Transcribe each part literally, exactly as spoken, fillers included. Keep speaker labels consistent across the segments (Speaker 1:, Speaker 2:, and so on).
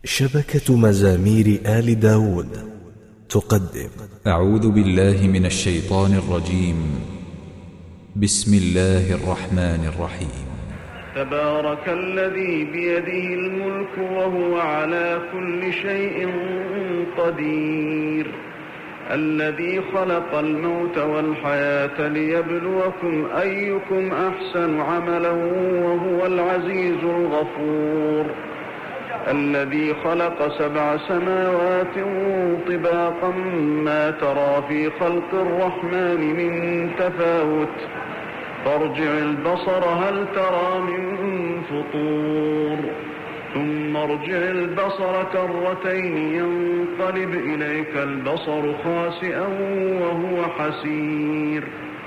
Speaker 1: شبكة مزامير آل داود تقدم.
Speaker 2: أعوذ بالله من الشيطان الرجيم. بسم الله الرحمن الرحيم.
Speaker 3: تبارك الذي بيده الملك وهو على كل شيء قدير، الذي خلق الموت والحياة ليبلوكم أيكم أحسن عملا وهو العزيز الغفور، الذي خلق سبع سماوات طباقا ما ترى في خلق الرحمن من تفاوت، فارجع البصر هل ترى من فطور، ثم ارجع البصر كرتين ينقلب إليك البصر خاسئا وهو حسير.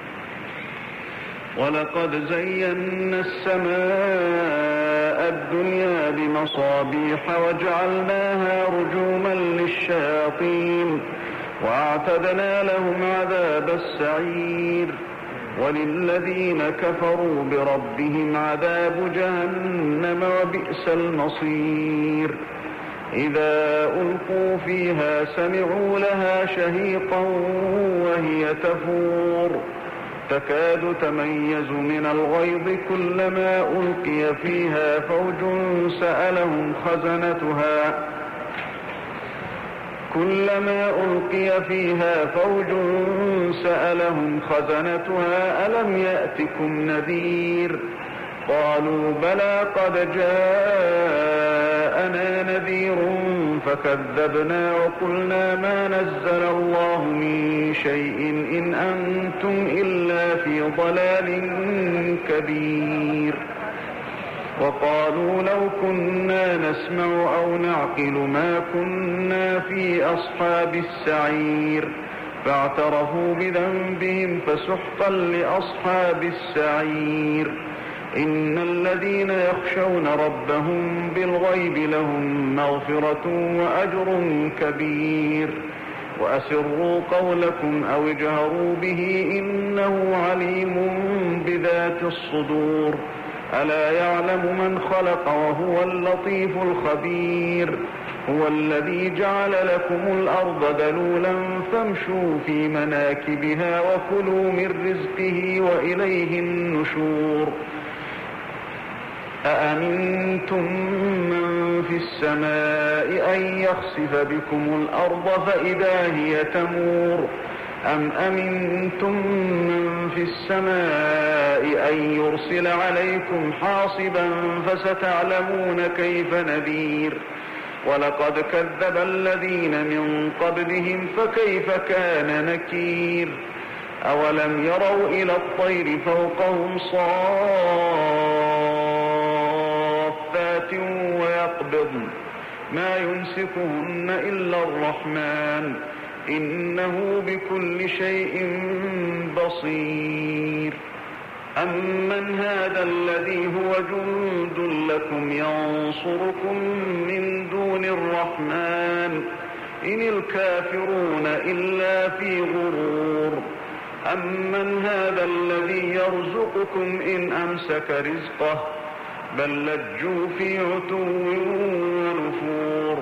Speaker 3: ولقد زينا السماء الدنيا بمصابيح وجعلناها رجوما للشياطين وأعتدنا لهم عذاب السعير. وللذين كفروا بربهم عذاب جهنم وبئس المصير. إذا ألقوا فيها سمعوا لها شهيقا وهي تفور، تكاد تميز من الغيظ كلما ألقي فيها فوج سألهم خزنتها كلما ألقي فيها فوج سألهم خزنتها ألم يأتكم نذير؟ قالوا بلى قد جاءنا نذير فكذبنا وقلنا ما نزل الله من شيء إن أنتم إلا في ضلال كبير. وقالوا لو كنا نسمع أو نعقل ما كنا في أصحاب السعير، فاعترفوا بذنبهم فسحقا لأصحاب السعير. إن الذين يخشون ربهم بالغيب لهم مغفرة وأجر كبير. وأسروا قولكم أو اجهروا به إنه عليم بذات الصدور. ألا يعلم من خلق وهو اللطيف الخبير. هو الذي جعل لكم الأرض ذلولا فامشوا في مناكبها وكلوا من رزقه وإليه النشور. أأمنتم من في السماء أن يخسف بكم الأرض فإذا هي تمور، أم أمنتم من في السماء أن يرسل عليكم حاصبا فستعلمون كيف نذير. ولقد كذب الذين من قبلهم فكيف كان نكير. أولم يروا إلى الطير فوقهم صافات ويقبضن ما يمسكهن إلا الرحمن إنه بكل شيء بصير. أمن هذا الذي هو جند لكم ينصركم من دون الرحمن إن الكافرون إلا في غرور. أمن هذا الذي يرزقكم إن أمسك رزقه بل لجوا في عتو ونفور.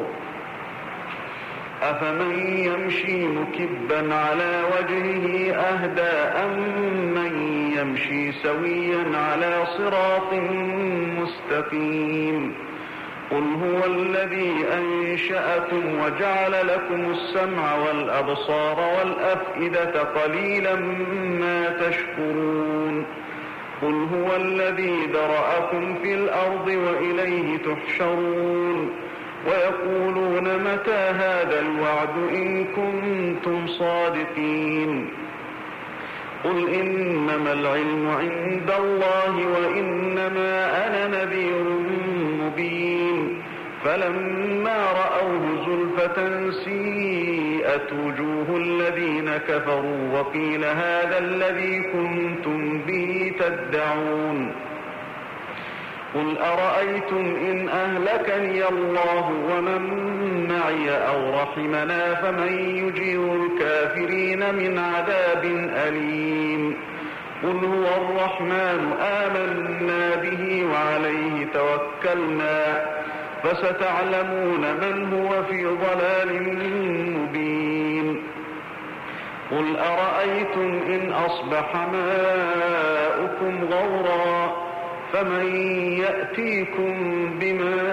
Speaker 3: أفمن يمشي مكبا على وجهه أهدى أم من يمشي سويا على صراط مستقيم. قل هو الذي أنشأكم وجعل لكم السمع والأبصار والأفئدة قليلا ما تشكرون. قل هو الذي ذرأكم في الأرض وإليه تحشرون. ويقولون متى هذا الوعد إن كنتم صادقين. قل إنما العلم عند الله وإنما أنا نذير مبين. فلما رأوه زلفة سيئت وجوه الذين كفروا وقيل هذا الذي كنتم به تدعون. قل أرأيتم إن أهلكني الله ومن معي أو رحمنا فمن يجير الكافرين من عذاب أليم. قل هو الرحمن آمنا به وعليه توكلنا فستعلمون من هو في ضلال مبين. قل أرأيتم إن أصبح ماؤكم غورا فمن يأتيكم بماء